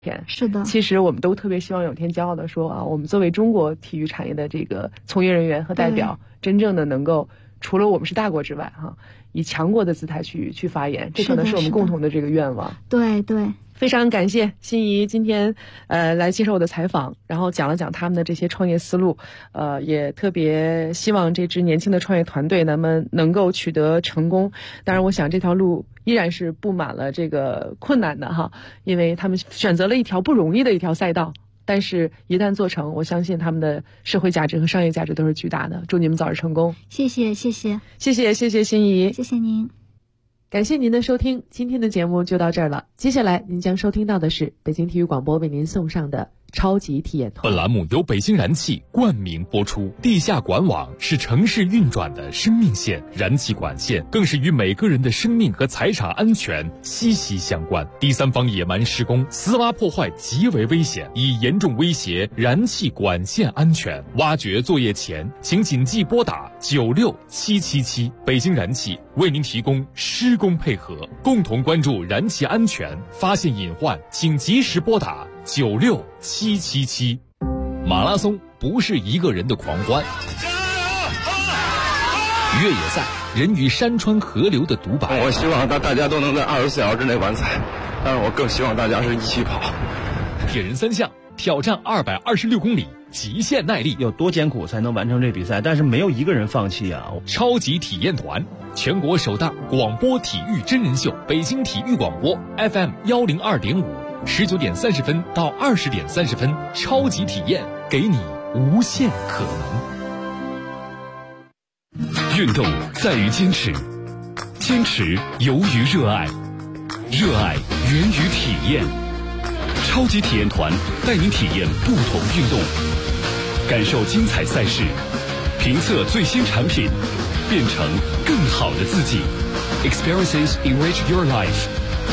是的， 其实我们都特别希望有天骄傲的说啊，我们作为中国体育产业的这个从业人员和代表，真正的能够除了我们是大国之外以强国的姿态去发言，这可能是我们共同的这个愿望。 对对。 非常感谢心怡今天来接受我的采访，然后讲了讲他们的这些创业思路，也特别希望这支年轻的创业团队能够取得成功。当然我想这条路依然是布满了这个困难的因为他们选择了一条不容易的一条赛道，但是一旦做成，我相信他们的社会价值和商业价值都是巨大的。祝你们早日成功。 谢谢谢谢谢谢谢谢心怡， 谢谢您。 感谢您的收听，今天的节目就到这儿了。接下来您将收听到的是北京体育广播为您送上的超级体验团。 本栏目由北京燃气冠名播出。地下管网是城市运转的生命线，燃气管线更是与每个人的生命和财产安全息息相关。第三方野蛮施工、私挖破坏极为危险，已严重威胁燃气管线安全。挖掘作业前，请谨记拨打96777。北京燃气为您提供施工配合，共同关注燃气安全，发现隐患请及时拨打96777。马拉松不是一个人的狂欢，越野赛人与山川河流的独白。 我希望大家都能在24小时之内完赛，但是我更希望大家是一起跑。 铁人三项挑战226公里，极限耐力， 有多艰苦才能完成这比赛？但是没有一个人放弃啊！ 超级体验团，全国首档广播体育真人秀，北京体育广播 FM102.5，19点30分到20点30分，超级体验，给你无限可能。运动在于坚持，坚持由于热爱，热爱源于体验。超级体验团带您体验不同运动，感受精彩赛事，评测最新产品，变成更好的自己。Experiences enrich your life。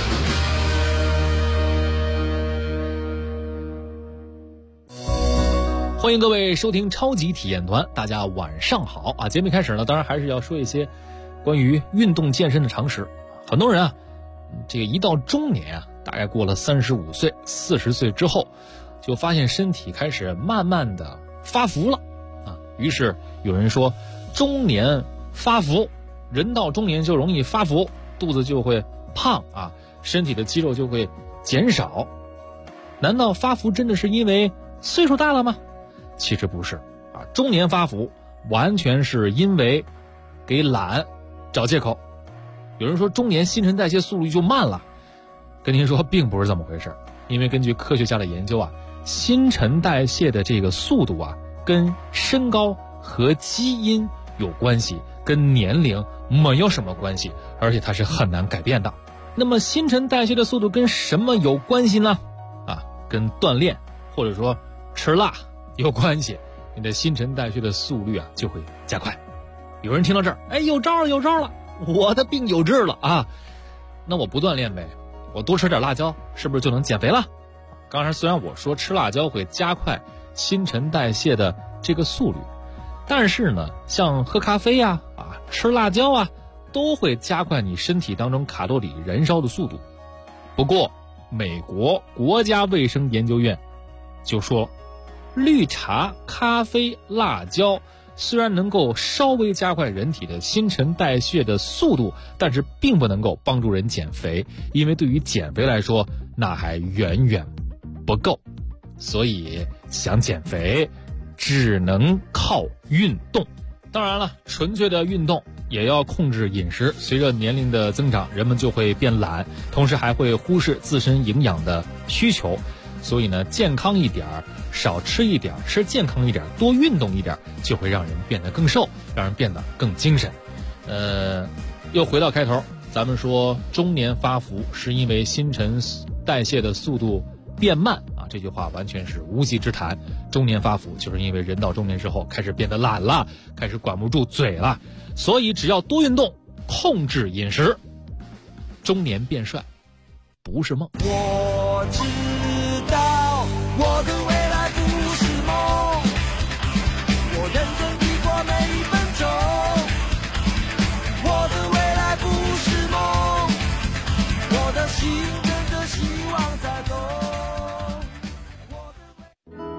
欢迎各位收听超级体验团，大家晚上好啊！节目开始呢，当然还是要说一些关于运动健身的常识。很多人这个一到中年大概过了35岁、40岁之后，就发现身体开始慢慢的发福了于是有人说，中年发福，人到中年就容易发福，肚子就会胖身体的肌肉就会减少。难道发福真的是因为岁数大了吗？其实不是中年发福完全是因为给懒找借口。有人说中年新陈代谢速率就慢了，跟您说并不是这么回事。因为根据科学家的研究新陈代谢的这个速度跟身高和基因有关系，跟年龄没有什么关系，而且它是很难改变的。那么新陈代谢的速度跟什么有关系呢？跟锻炼或者说吃辣有关系，你的新陈代谢的速率就会加快。有人听到这儿，有招了，我的病有治了那我不锻炼呗，我多吃点辣椒是不是就能减肥了？刚才虽然我说吃辣椒会加快新陈代谢的这个速率，但是呢，像喝咖啡吃辣椒都会加快你身体当中卡路里燃烧的速度。不过美国国家卫生研究院就说，绿茶、咖啡、辣椒虽然能够稍微加快人体的新陈代谢的速度，但是并不能够帮助人减肥，因为对于减肥来说那还远远不够。所以想减肥只能靠运动。当然了，纯粹的运动也要控制饮食。随着年龄的增长，人们就会变懒，同时还会忽视自身营养的需求。所以呢，健康一点，少吃一点，吃健康一点，多运动一点，就会让人变得更瘦，让人变得更精神。又回到开头，咱们说中年发福是因为新陈代谢的速度变慢这句话完全是无稽之谈。中年发福就是因为人到中年之后开始变得懒了，开始管不住嘴了。所以只要多运动，控制饮食，中年变帅不是梦。 我知道我的未来不是梦，我认真地过每一分钟，我的未来不是梦，我的心跟着希望在动。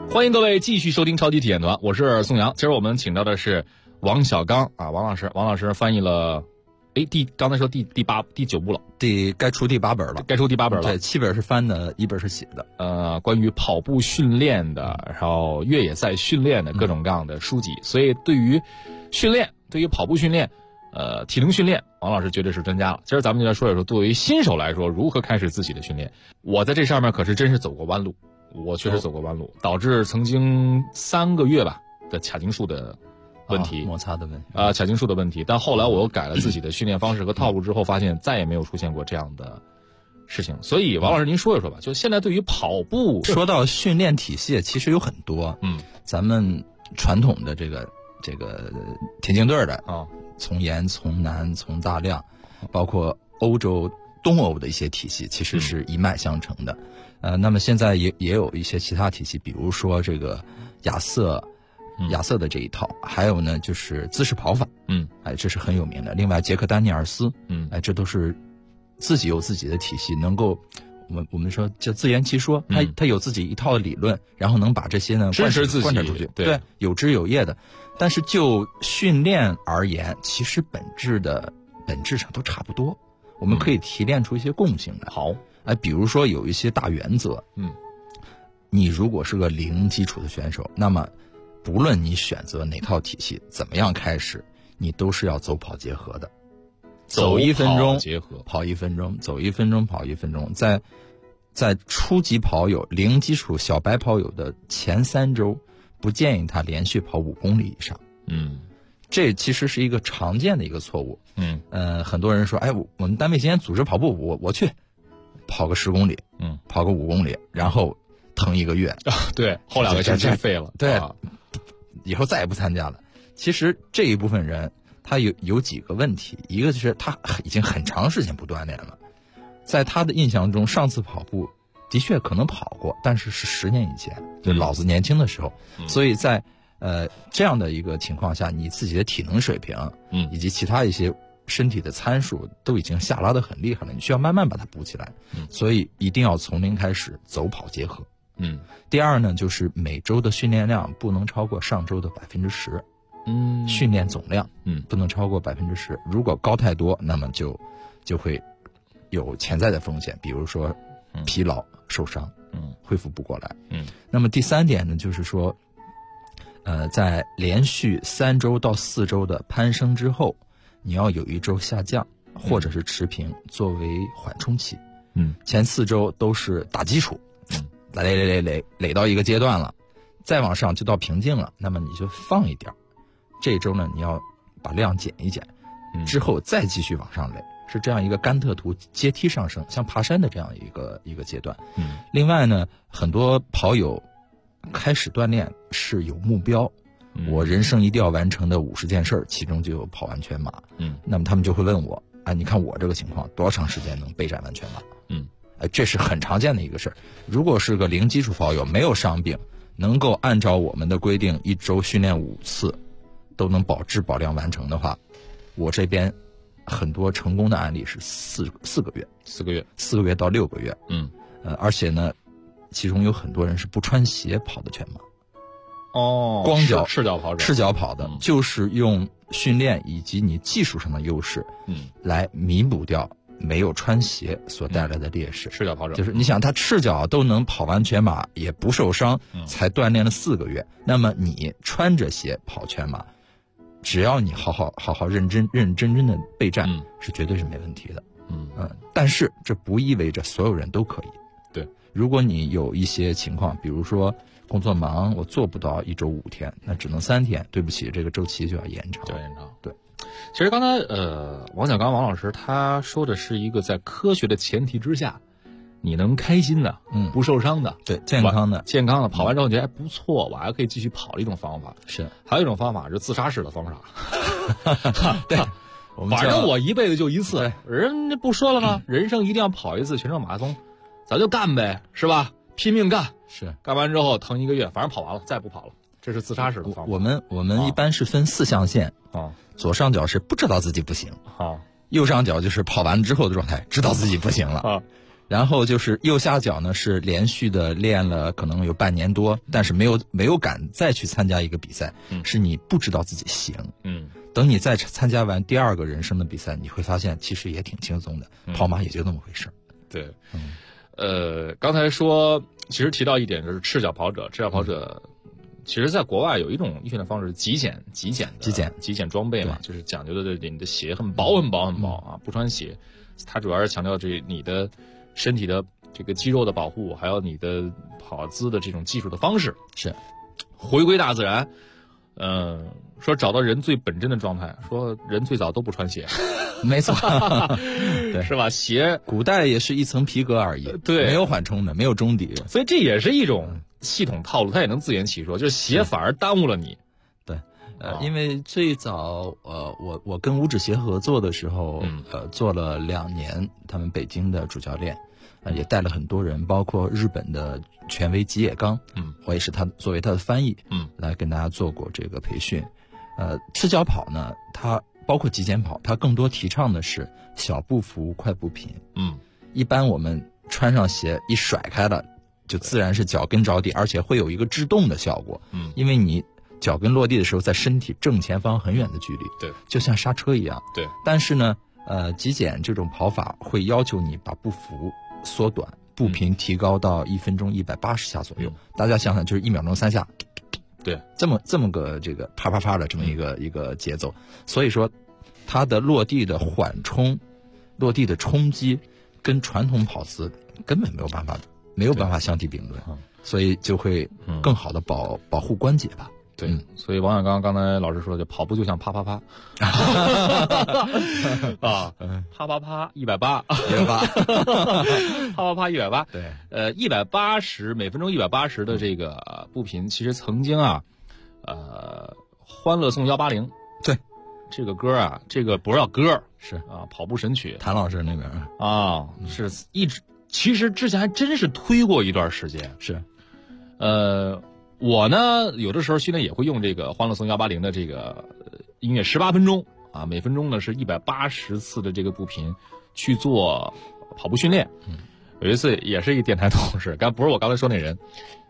欢迎各位继续收听超级体验团，我是宋阳。今儿我们请到的是王小刚啊，王老师翻译了，刚才说第9部了， 该出第8本了， 该出第8本了。 对，7本是翻的，1本是写的。 关于跑步训练的，然后越野赛训练的各种各样的书籍。所以对于训练，对于跑步训练，体能训练，王老师绝对是专家了。今儿咱们就来说一说，作为新手来说，如何开始自己的训练。我在这上面可是真是走过弯路。我确实走过弯路，导致曾经3个月吧的髂胫束的问题， 摩擦的问题髂胫束的问题。但后来我又改了自己的训练方式和套路之后，发现再也没有出现过这样的事情。所以王老师您说一说吧，就现在对于跑步， 说到训练体系，其实有很多，咱们传统的这个田径队的啊，从严、从难、从大量，包括东欧的一些体系，其实是一脉相承的。那么现在也有一些其他体系，比如说这个亚瑟的这一套，还有呢就是姿势跑法，这是很有名的。另外杰克丹尼尔斯，这都是自己有自己的体系，能够我们说叫自圆其说，他有自己一套理论，然后能把这些呢支持自己贯彻出去，对，有枝有叶的。但是就训练而言，其实本质上都差不多，我们可以提炼出一些共性来。 好。 比如说有一些大原则，你如果是个零基础的选手，那么不论你选择哪套体系，怎么样开始，你都是要走跑结合的，走1分钟结合， 跑1分钟，走1分钟，跑1分钟。在初级跑友、零基础小白跑友的前3周，不建议他连续跑5公里以上。这其实是一个常见的一个错误。很多人说，我们单位今天组织跑步，我去。跑个10公里，跑个5公里，然后疼1个月， 对，后2个星期废了， 对，以后再也不参加了。其实这一部分人他有几个问题，一个就是他已经很长时间不锻炼了，在他的印象中，上次跑步的确可能跑过，但是10年以前，就老子年轻的时候，所以在这样的一个情况下，你自己的体能水平，以及其他一些身体的参数都已经下拉得很厉害了，你需要慢慢把它补起来。所以一定要从零开始，走跑结合。第二呢，就是每周的训练量不能超过上周的10%。训练总量，不能超过10%。如果高太多，那么就会有潜在的风险，比如说疲劳、受伤，恢复不过来。那么第3点呢，就是说，在连续3周到4周的攀升之后，你要有1周下降或者是持平，作为缓冲期。前4周都是打基础，垒到一个阶段了，再往上就到瓶颈了，那么你就放一点。这一周呢，你要把量减一减，之后再继续往上垒，是这样一个甘特图阶梯上升，像爬山的这样一个阶段。另外呢，很多跑友开始锻炼是有目标。我人生一定要完成的50件事，其中就有跑完全马。那么他们就会问我，你看我这个情况多长时间能备战完全马？这是很常见的一个事儿。如果是个零基础跑友，没有伤病，能够按照我们的规定1周训练5次，都能保质保量完成的话，我这边很多成功的案例是4个月，4个月到6个月。而且呢，其中有很多人是不穿鞋跑的全马。光脚赤脚跑者， 赤脚跑的，就是用训练以及你技术上的优势，来弥补掉没有穿鞋所带来的劣势。 赤脚跑者就是你想他赤脚都能跑完全马，也不受伤，才锻炼了4个月。那么你穿着鞋跑全马，只要你好好认真的备战，是绝对是没问题的。但是这不意味着所有人都可以。 对，如果你有一些情况，比如说工作忙，我做不到1周5天，那只能3天。对不起，这个周期就要延长。对， 其实刚才王小刚王老师他说的是一个在科学的前提之下，你能开心的，不受伤的， 对，健康的跑完之后觉得不错，我还可以继续跑的一种方法。 是， 还有一种方法是自杀式的方法。 对， 反正我一辈子就一次，人家不说了吗？人生一定要跑一次全程马拉松，咱就干呗，是吧？拼命干， 是干完之后疼1个月，反正跑完了，再不跑了，这是自杀式的方法。 我们一般是分4象限左上角是不知道自己不行右上角就是跑完之后的状态，知道自己不行了然后就是右下角呢是连续的练了可能有半年多，但是没有敢再去参加一个比赛，是你不知道自己行。等你再参加完第2个人生的比赛，你会发现其实也挺轻松的，跑马也就那么回事。 对，刚才说其实提到一点就是赤脚跑者，其实在国外有一种训练方式，极简装备嘛，就是讲究的你的鞋很薄啊，不穿鞋，它主要是强调你的身体的这个肌肉的保护，还有你的跑姿的这种技术的方式， 是回归大自然。说找到人最本真的状态，说人最早都不穿鞋， 没错，对， 是吧？鞋古代也是一层皮革而已， 对， 没有缓冲的，没有中底， 所以这也是一种系统套路，它也能自圆其说，就是鞋反而耽误了你。 对，因为最早我跟五指鞋合作的时候，做了2年他们北京的主教练，也带了很多人，包括日本的权威吉野刚，我也是作为他的翻译，来跟大家做过这个培训。赤脚跑呢，它包括极简跑，它更多提倡的是小步幅快步频。一般我们穿上鞋一甩开了，就自然是脚跟着地，而且会有一个制动的效果。因为你脚跟落地的时候，在身体正前方很远的距离， 对， 就像刹车一样。 对， 但是呢，极简这种跑法会要求你把步幅缩短，步频提高到1分钟180下左右。大家想想，就是1秒钟3下。 对， 这么个这个啪啪啪的这么一个节奏，所以说它的落地的缓冲、落地的冲击跟传统跑姿根本没有办法相提并论，所以就会更好的保护关节吧。 对，所以王小刚才老师说的，跑步就像啪啪啪啊，啪啪啪180，啪啪啪180， 对 ，180每分钟180的这个步频，其实曾经啊，欢乐颂180， 对， 这个歌啊，这个不是歌， 是啊，跑步神曲， 谭老师那边啊，是一直，其实之前还真是推过一段时间， 是， 我呢，有的时候训练也会用这个欢乐颂180的这个音乐18分钟啊，每分钟呢是180次的这个步频去做跑步训练。有一次也是一个电台同事，不是我刚才说那人，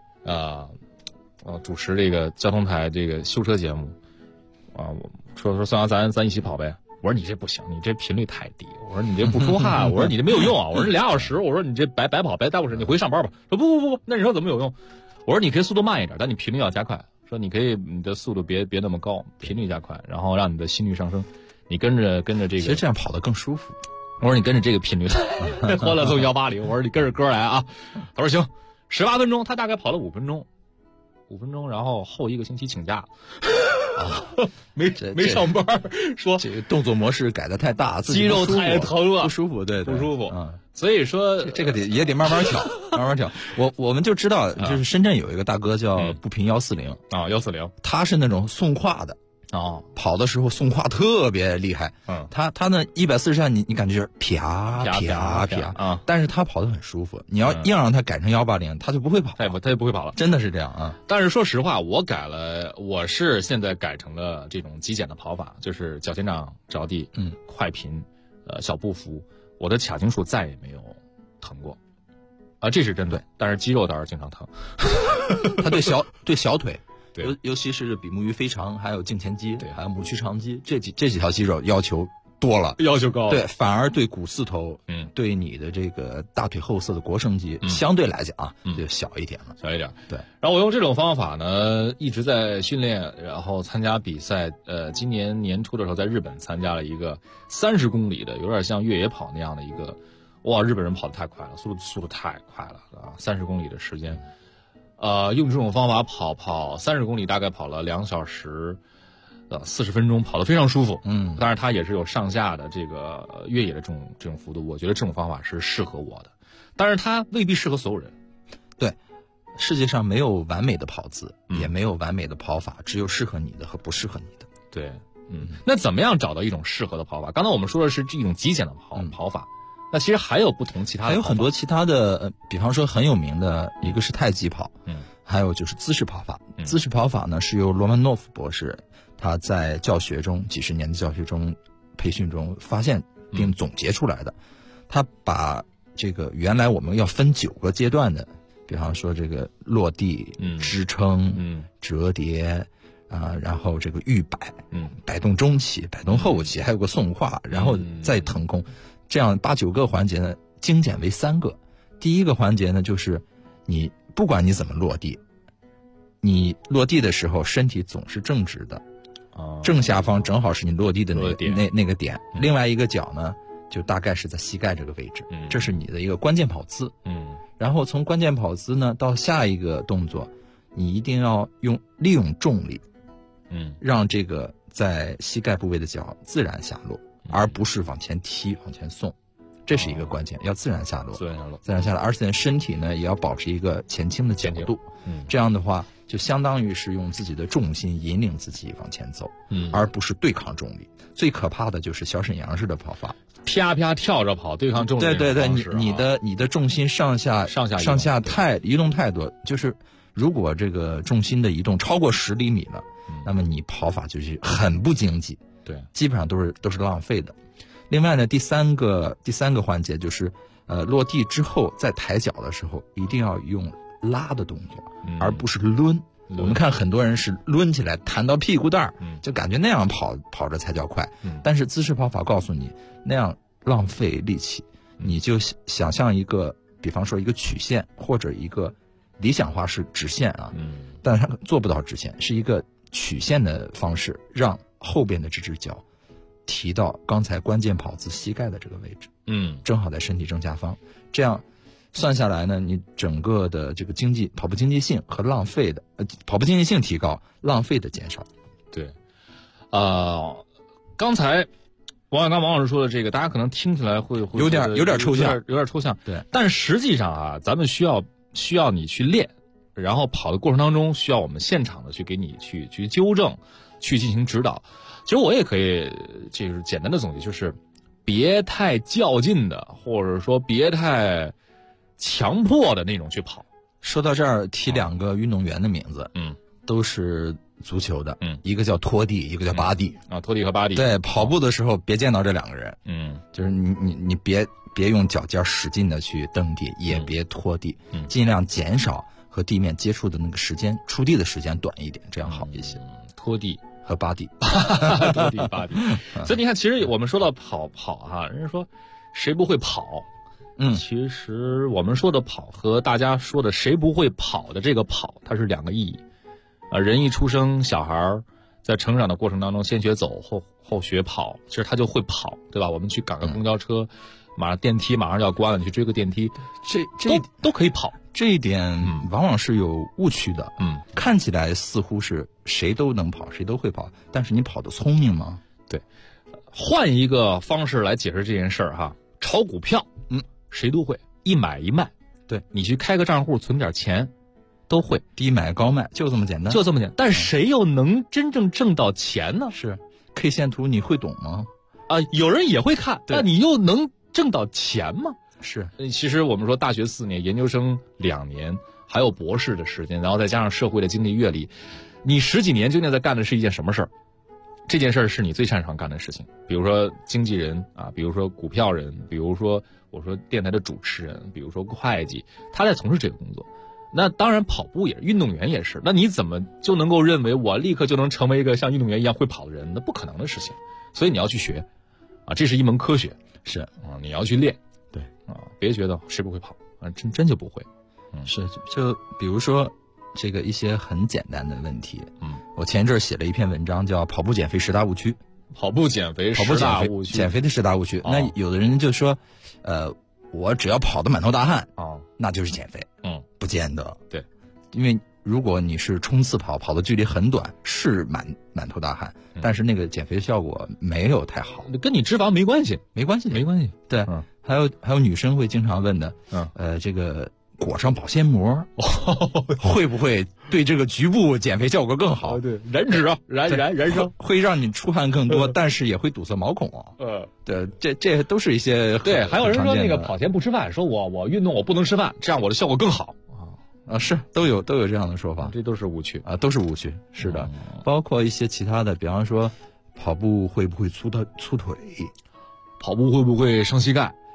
主持这个交通台这个修车节目啊，说孙杨咱一起跑呗。我说你这不行，你这频率太低。我说你这不出汗，我说你这没有用啊。我说2小时，我说你这白跑白耽误时间，你回去上班吧。说不，那你说怎么有用？我说你可以速度慢一点，但你频率要加快。说你可以你的速度别那么高，频率加快，然后让你的心率上升。你跟着这个， 其实这样跑得更舒服。 我说你跟着这个频率来，欢乐颂180。我说你跟着歌来啊。他说行，18分钟，他大概跑了5分钟，然后后1个星期请假。没上班，说这个动作模式改得太大， 肌肉太疼了， 不舒服，对， 不舒服。所以说这个也得慢慢调，慢慢调。我们就知道，就是深圳有一个大哥叫步频140 啊，140， 他是那种送胯的跑的时候送胯特别厉害。他那140下你感觉就是啪啊，但是他跑得很舒服。你要硬让他改成180，他就不会跑， 他也不会跑了， 真的是这样啊。 但是说实话，我是现在改成了这种极简的跑法，就是脚前掌着地，快频，小步幅，我的髂胫束再也没有疼过，啊，这是真的。但是肌肉倒是经常疼。 他对小腿。尤其是比目鱼腓肠，还有胫前肌，还有拇屈长肌，这几条肌肉要求多了， 要求高。 对，反而对股四头，对你的这个大腿后侧的腘绳肌，相对来讲啊，就小一点了， 小一点。 对。 然后我用这种方法呢，一直在训练，然后参加比赛。今年年初的时候，在日本参加了一个30公里的，有点像越野跑那样的一个，哇，日本人跑得太快了，速度太快了啊！30公里的时间。用这种方法跑30公里，大概跑了2小时，40分钟，跑得非常舒服。当然它也是有上下的这个越野的这种幅度，我觉得这种方法是适合我的，但是它未必适合所有人。 对，世界上没有完美的跑姿，也没有完美的跑法，只有适合你的和不适合你的。 对，那怎么样找到一种适合的跑法？刚才我们说的是这种极简的跑法。那其实还有其他的， 还有很多其他的，比方说很有名的一个是太极跑，还有就是姿势跑法。姿势跑法呢是由罗曼诺夫博士他在教学中几十年的教学中培训中发现并总结出来的。他把这个原来我们要分9个阶段的，比方说这个落地、支撑、折叠然后这个预摆、摆动中期、摆动后期，还有个送画，然后再腾空，这样8、9个环节呢，精简为3个。第一个环节呢，就是你不管你怎么落地，你落地的时候身体总是正直的，正下方正好是你落地的那个点，另外一个脚呢，就大概是在膝盖这个位置，这是你的一个关键跑姿。然后从关键跑姿呢到下一个动作，你一定要利用重力，让这个在膝盖部位的脚自然下落，而不是往前踢、往前送，这是一个关键，要自然下落，自然下落，而且身体呢也要保持一个前倾的角度，这样的话就相当于是用自己的重心引领自己往前走，而不是对抗重力。最可怕的就是小沈阳式的跑法， 啪啪跳着跑，对抗重力。 对，你的重心上下移动太多，就是如果这个重心的移动超过10厘米了，那么你跑法就是很不经济，对，基本上都是浪费的。另外呢，第三个环节就是落地之后在抬脚的时候一定要用拉的动作，而不是抡。我们看很多人是抡起来弹到屁股蛋儿，就感觉那样跑着才叫快。但是姿势跑法告诉你，那样浪费力气。你就想象一个，比方说一个曲线，或者一个理想化是直线啊，但是它做不到直线，是一个曲线的方式，让后边的这只脚提到刚才关键跑姿膝盖的这个位置，正好在身体正下方，这样算下来呢，你整个的这个跑步经济性和浪费的跑步经济性提高，浪费的减少。 对，刚才王老师说的这个，大家可能听起来会有点抽象， 有点抽象。 对， 但实际上啊，咱们需要你去练，然后跑的过程当中需要我们现场的去给你去纠正，去进行指导。其实我也可以就是简单的总结，就是别太较劲的，或者说别太强迫的那种去跑。 说到这儿，提2个运动员的名字，都是足球的，一个叫托蒂，一个叫巴蒂托蒂和巴蒂。 对，跑步的时候别见到这2个人，就是你别用脚尖使劲的去蹬地，也别拖地，尽量减少和地面接触的那个时间，触地的时间短一点，这样好一些。 拖地和巴蒂， 拖地巴蒂。所以你看，其实我们说到跑哈，人家说谁不会跑？其实我们说的跑和大家说的谁不会跑的这个跑，它是2个意义。人一出生，小孩在成长的过程当中，先学走，后学跑，其实他就会跑，对吧？我们去赶个公交车，电梯马上就要关了，你去追个电梯，这都可以跑。 这一点往往是有误区的。看起来似乎是谁都能跑，谁都会跑，但是你跑得聪明吗？ 对，换一个方式来解释这件事儿哈，炒股票，谁都会，一买一卖，对，你去开个账户存点钱，都会低买高卖，就这么简单， 就这么简单。但谁又能真正挣到钱呢？ 是 K 线图你会懂吗？ 有人也会看，但你又能挣到钱吗？ 是， 其实我们说大学4年，研究生2年，还有博士的时间，然后再加上社会的经历阅历，你10几年究竟在干的是一件什么事儿？这件事儿是你最擅长干的事情，比如说经纪人啊，比如说股票人，比如说我说电台的主持人，比如说会计，他在从事这个工作。那当然跑步也是，运动员也是。那你怎么就能够认为我立刻就能成为一个像运动员一样会跑的人？那不可能的事情。所以你要去学啊，这是一门科学， 是你要去练。 对别觉得谁不会跑真就不会。 是，就比如说这个一些很简单的问题。我前一阵写了一篇文章，叫《跑步减肥10大误区》。 跑步减肥10大误区， 减肥的10大误区。那有的人就说，我只要跑得满头大汗那就是减肥。不见得。对，因为如果你是冲刺跑的距离很短，是满头大汗，但是那个减肥效果没有太好， 跟你脂肪没关系。 对，还有女生会经常问的，这个裹上保鲜膜会不会对这个局部减肥效果更好？ 对，燃脂啊，燃烧， 会让你出汗更多，但是也会堵塞毛孔啊。对，这都是一些对。还有人说那个跑前不吃饭，说我运动我不能吃饭，这样我的效果更好是都有这样的说法， 这都是误区都是误区。是的，包括一些其他的，比方说跑步会不会粗腿， 跑步会不会伤膝盖？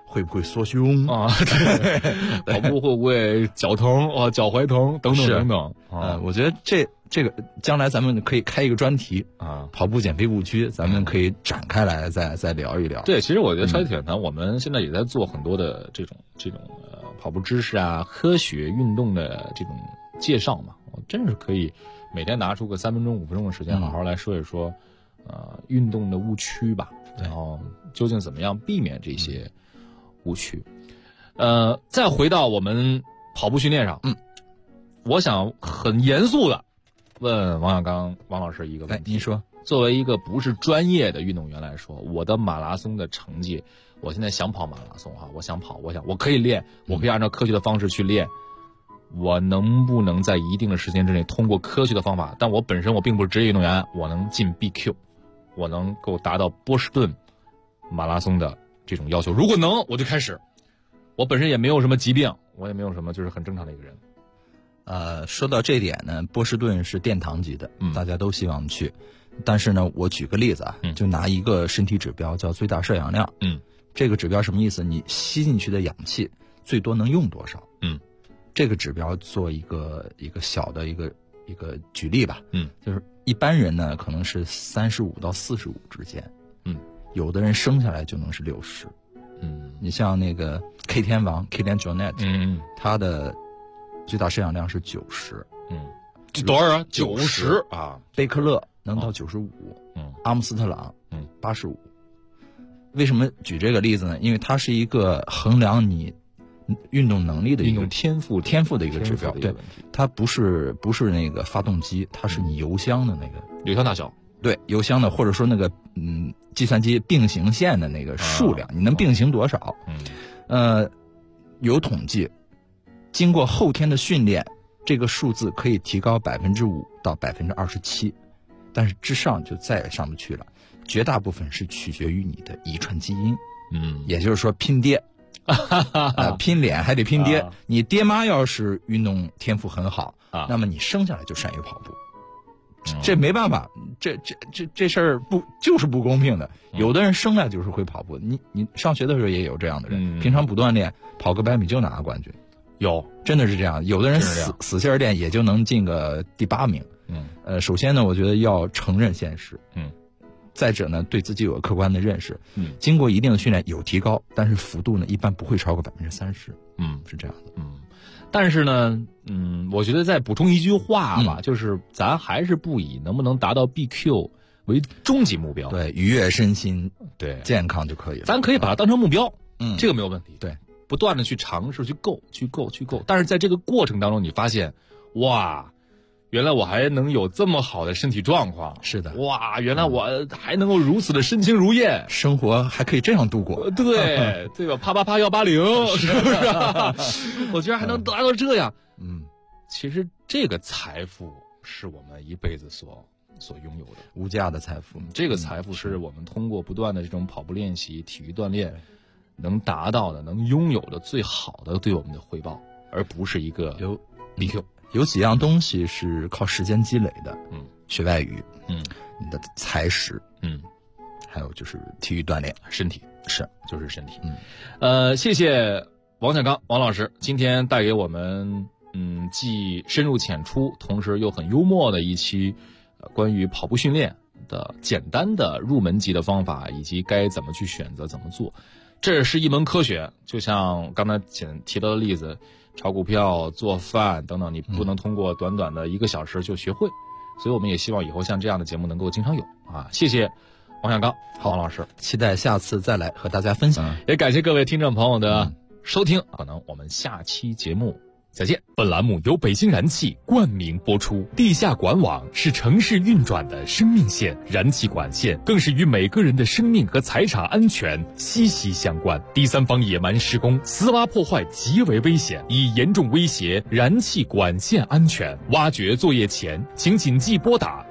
会不会缩胸啊？对，跑步会不会脚疼啊、脚踝疼等等等等？ 我觉得这个将来咱们可以开一个专题啊， 跑步减肥误区，咱们可以展开来再聊一聊。 对，其实我觉得超级体验团我们现在也在做很多的这种跑步知识啊、科学运动的这种介绍嘛。我真是可以每天拿出个3分钟、5分钟的时间，好好来说一说运动的误区吧，然后究竟怎么样避免这些误区。再回到我们跑步训练上，我想很严肃的问王小刚王老师一个问题。 您说， 作为一个不是专业的运动员来说，我的马拉松的成绩，我现在想跑马拉松哈，我想跑，我可以练，我可以按照科学的方式去练，我能不能在一定的时间之内通过科学的方法，但我本身我并不是职业运动员，我能进 BQ， 我能够达到波士顿马拉松的这种要求？如果能，我就开始。我本身也没有什么疾病，我也没有什么，就是很正常的一个人。 说到这点呢，波士顿是殿堂级的，大家都希望去。但是呢，我举个例子啊，就拿一个身体指标叫最大摄氧量。这个指标什么意思？你吸进去的氧气最多能用多少？这个指标做一个小的一个举例吧。就是一般人呢可能是35到45之间。有的人生下来就能是60。你像那个 K 天王 Kilian Jornet，他的最大摄氧量是90。 多少啊？90啊！ 贝克勒能到95。阿姆斯特朗85。为什么举这个例子呢？因为它是一个衡量你运动能力的一个天赋的一个指标。对，它不是那个发动机，它是你油箱的那个油箱大小。 对，油箱的，或者说那个计算机并行线的那个数量，你能并行多少？有统计，经过后天的训练，这个数字可以提高5%到27%，但是之上就再也上不去了。绝大部分是取决于你的遗传基因。也就是说拼爹。拼脸还得拼爹。你爹妈要是运动天赋很好，那么你生下来就善于跑步。这没办法，这事儿就是不公平的。有的人生来就是会跑步，你上学的时候也有这样的人，平常不锻炼，跑个100米就拿冠军。有，真的是这样。有的人死劲儿练也就能进个第8名。首先呢，我觉得要承认现实。再者呢，对自己有个客观的认识。经过一定的训练有提高，但是幅度呢一般不会超过30%。是这样的。 但是呢，我觉得再补充一句话吧，就是咱还是不以能不能达到 BQ 为终极目标。 对，愉悦身心， 对， 健康就可以了。 咱可以把它当成目标，这个没有问题。 对， 不断的去尝试，去够。但是在这个过程当中，你发现，哇，原来我还能有这么好的身体状况。 是的， 哇，原来我还能够如此的身轻如燕， 生活还可以这样度过。 对吧？啪180，是不是？我居然还能达到这样。其实这个财富是我们一辈子所拥有的无价的财富。 这个财富是我们通过不断的这种跑步练习、体育锻炼能达到的、能拥有的最好的对我们的回报，而不是一个BQ。 有几样东西是靠时间积累的，学外语，你的才识，还有就是体育锻炼， 身体就是身体。谢谢王小刚王老师今天带给我们既深入浅出，同时又很幽默的一期关于跑步训练的简单的入门级的方法，以及该怎么去选择怎么做。这是一门科学，就像刚才提到的例子，炒股票、做饭等等，你不能通过短短的1个小时就学会。所以我们也希望以后像这样的节目能够经常有啊！谢谢王小刚王老师， 期待下次再来和大家分享。 也感谢各位听众朋友的收听，可能我们下期节目再见。本栏目由北京燃气冠名播出。地下管网是城市运转的生命线，燃气管线更是与每个人的生命和财产安全息息相关。第三方野蛮施工、私挖破坏极为危险，已严重威胁燃气管线安全。挖掘作业前，请谨记拨打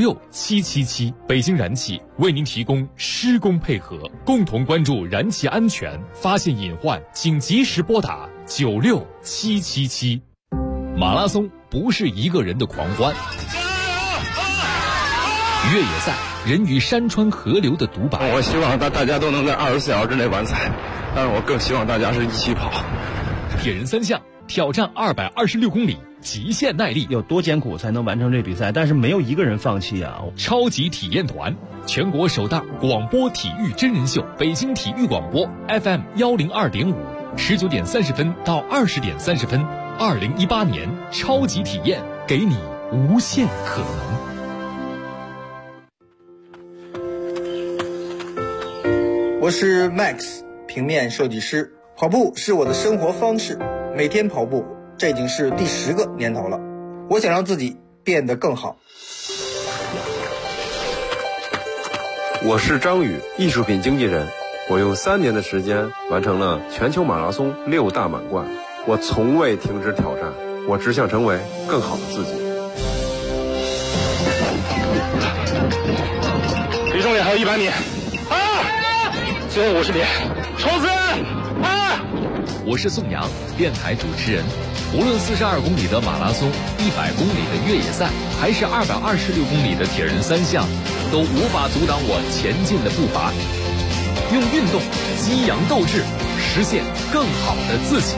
96777。北京燃气为您提供施工配合，共同关注燃气安全，发现隐患请及时拨打96777。马拉松不是一个人的狂欢，越野赛人与山川河流的独白。 我希望大家都能在24小时之内完赛。 但是我更希望大家是一起跑。 铁人3项挑战226公里，极限耐力， 有多艰苦才能完成这比赛？但是没有一个人放弃啊！ 超级体验团，全国首档广播体育真人秀，北京体育广播 FM102.5，19点30分到20点30分，2018年超级体验，给你无限可能。 我是 Max， 平面设计师。跑步是我的生活方式，每天跑步，这已经是第10个年头了。我想让自己变得更好。 我是张宇，艺术品经纪人。我用3年的时间完成了全球马拉松6大满贯。我从未停止挑战，我只想成为更好的自己。 离终点还有100米。最后50米，冲刺！ 我是宋阳，电台主持人。无论42公里的马拉松、100公里的越野赛，还是226公里的铁人3项，都无法阻挡我前进的步伐。用运动激扬斗志，实现更好的自己。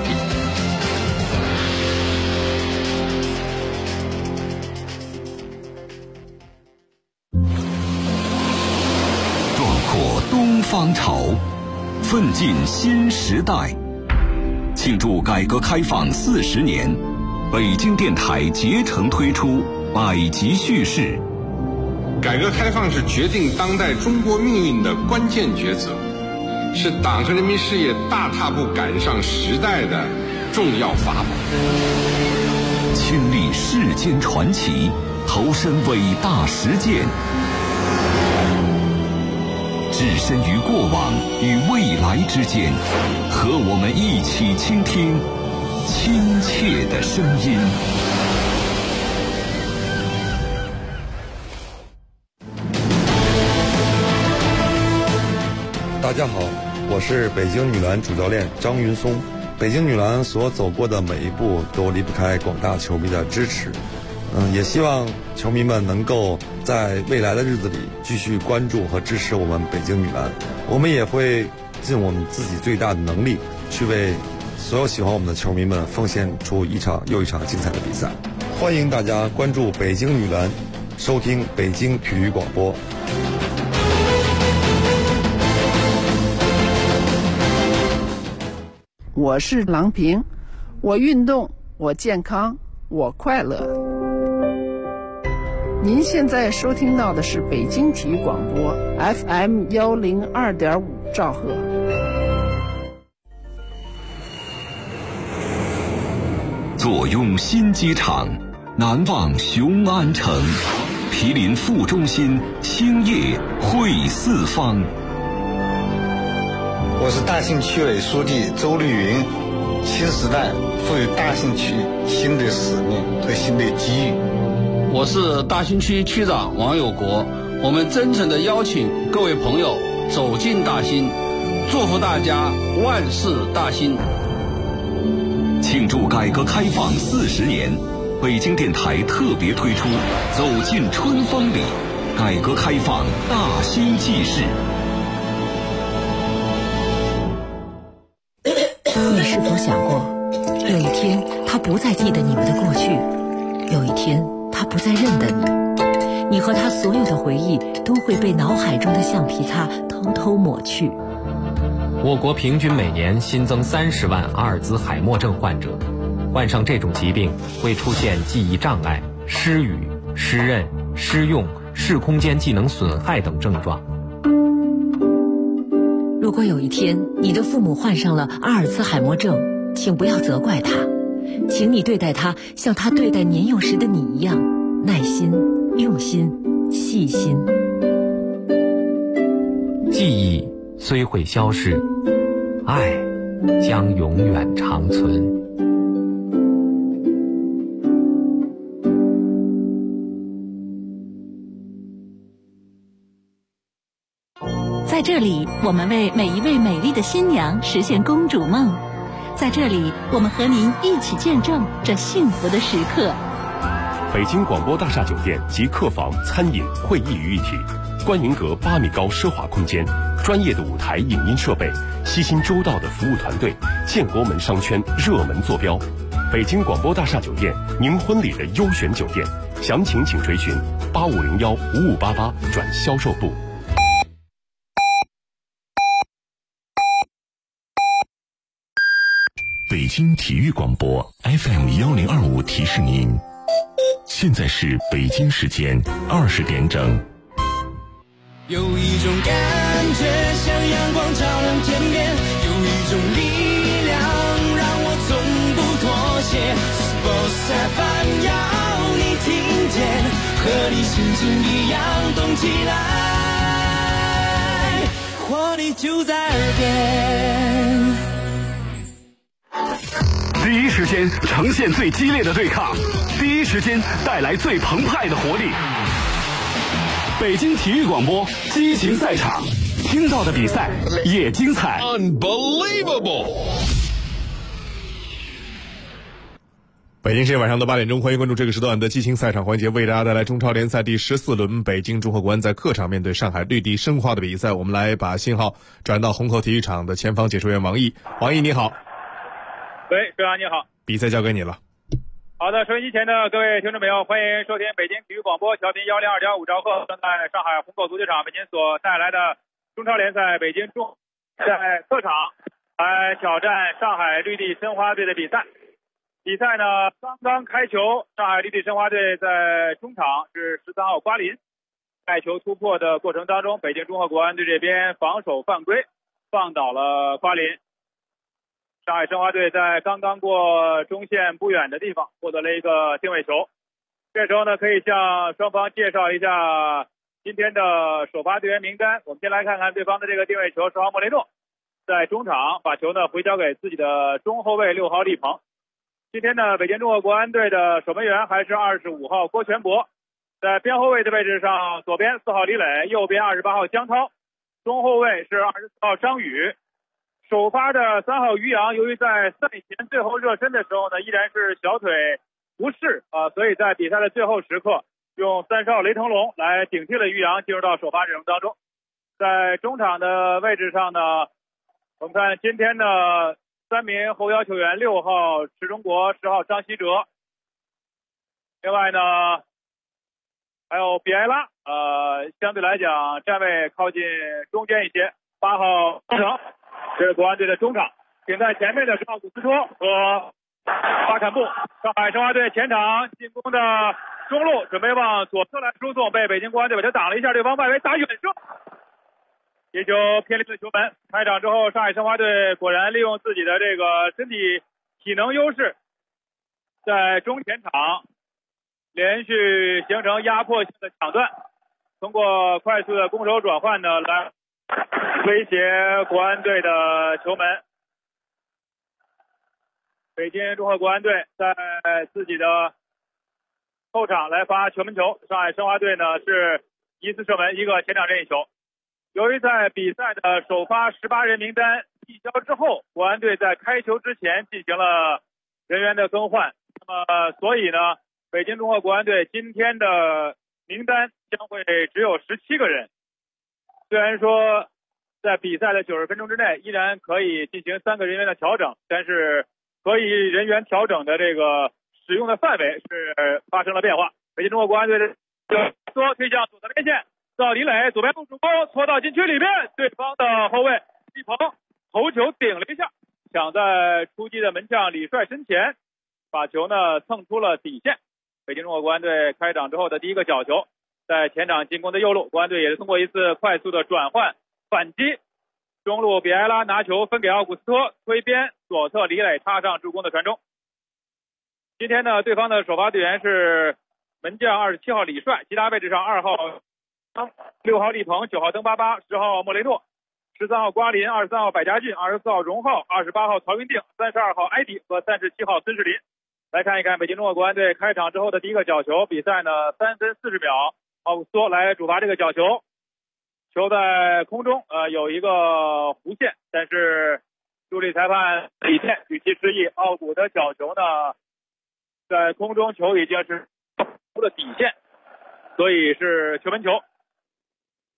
东方潮，奋进新时代。庆祝改革开放40年，北京电台竭诚推出百集叙事。 改革开放是决定当代中国命运的关键抉择，是党和人民事业大踏步赶上时代的重要法宝。 亲历世间传奇，投身伟大实践。置身于过往与未来之间，和我们一起倾听亲切的声音。 大家好，我是北京女篮主教练张云松。北京女篮所走过的每一步都离不开广大球迷的支持。也希望球迷们能够在未来的日子里继续关注和支持我们北京女篮。我们也会尽我们自己最大的能力，去为所有喜欢我们的球迷们奉献出一场又一场精彩的比赛。欢迎大家关注北京女篮，收听北京体育广播。 我是郎平，我运动，我健康，我快乐。您现在收听到的是北京体育广播 FM102.5兆赫。 坐拥新机场，难忘雄安城，毗邻副中心，兴业汇四方。 我是大兴区委书记周绿云。新时代赋予大兴区新的使命和新的机遇。 我是大兴区区长王有国，我们真诚地邀请各位朋友走进大兴，祝福大家万事大兴。 庆祝改革开放40年，北京电台特别推出《走进春风里》改革开放大兴纪事。 你是否想过，有一天他不再记得你们的过去，有一天他不再认得你，你和他所有的回忆都会被脑海中的橡皮擦偷偷抹去。 我国平均每年新增30万阿尔兹海默症患者，患上这种疾病会出现记忆障碍、失语、失认、失用、视空间技能损害等症状。 如果有一天你的父母患上了阿尔兹海默症，请不要责怪他，请你对待他像他对待年幼时的你一样，耐心、用心、细心。 记忆虽会消逝，爱将永远长存。 在这里，我们为每一位美丽的新娘实现公主梦。在这里，我们和您一起见证这幸福的时刻。 北京广播大厦酒店及客房、餐饮、会议于一体， 观云阁8米高奢华空间，专业的舞台影音设备，悉心周到的服务团队，建国门商圈热门坐标。北京广播大厦酒店，您婚礼的优选酒店，详情请垂询8501-5588转销售部。 北京体育广播 FM1025提示您，现在是北京时间20点整。 有一种感觉像阳光照亮天边，有一种力量让我从不妥协。Sports FM 要你听见，和你心情一样动起来，活力就在耳边。 第一时间呈现最激烈的对抗，第一时间带来最澎湃的活力。北京体育广播激情赛场，听到的比赛也精彩。 Unbelievable！ 北京时间晚上的8点钟，欢迎关注这个时段的激情赛场环节，为大家带来中超联赛第14轮北京中赫国安在客场面对上海绿地申花的比赛。我们来把信号转到虹口体育场的前方解说员王毅。王毅你好。 喂，主持人你好， 比赛交给你了。 好的，收音机前的各位听众朋友，欢迎收听北京体育广播调频102.5兆赫，正在上海虹口足球场为您所带来的中超联赛北京中在客场挑战上海绿地申花队的比赛。比赛呢刚刚开球，上海绿地申花队在中场是13号瓜林，带球突破的过程当中，北京中赫国安队这边防守犯规，放倒了瓜林。上海申花队在刚刚过中线不远的地方获得了一个定位球。这时候呢，可以向双方介绍一下今天的首发队员名单。我们先来看看对方的这个定位球，10号莫雷诺在中场把球呢回交给自己的中后卫6号利鹏。今天呢，北京中赫国安队的守门员还是25号郭全博，在边后卫的位置上，左边4号李磊，右边28号江涛，中后卫是24号张宇。首发的3号于洋，由于在赛前最后热身的时候呢，依然是小腿不适所以在比赛的最后时刻，用30号雷腾龙来顶替了于洋，进入到首发阵容当中。在中场的位置上呢，我们看今天的3名后腰球员，6号池中国，10号张稀哲，另外呢还有比埃拉，相对来讲站位靠近中间一些，8号方成。这是国安队的中场，顶在前面的是奥古斯托和巴坎布。上海申花队前场进攻的中路准备往左侧来输送，被北京国安队把他挡了一下，对方外围打远射，也就偏离了球门。开场之后，上海申花队果然利用自己的这个身体体能优势，在中前场连续形成压迫性的抢断，通过快速的攻守转换呢来威胁国安队的球门。北京中赫国安队在自己的后场来发球门球，上海申花队呢是一次射门，一个前场任意球。由于在比赛的首发18人名单递交之后，国安队在开球之前进行了人员的更换，那么所以呢，北京中赫国安队今天的名单将会只有17个人。虽然说在比赛的90分钟之内依然可以进行3个人员的调整，但是可以人员调整的这个使用的范围是发生了变化。北京中赫国安队的推向左侧边线，到李磊左边路主攻，搓到禁区里面，对方的后卫李鹏头球顶了一下，抢在出击的门将李帅身前，把球呢蹭出了底线。北京中赫国安队开场之后的第一个角球，在前场进攻的右路，国安队也是通过一次快速的转换反击，中路比埃拉拿球分给奥古斯托，推边左侧李磊插上助攻的传中。今天呢，对方的首发队员是门将27号李帅，其他位置上2号6号利鹏，9号登巴巴，10号莫雷诺，13号瓜林，23号百家俊，24号荣浩，28号曹云定，32号埃迪和37号孙世林。来看一看北京中赫国安队开场之后的第一个角球，比赛呢3分40秒，奥古斯托来主罚这个角球，球在空中有一个弧线，但是助理裁判李健举旗示意，奥古的角球呢在空中球已经是出了底线，所以是球门球。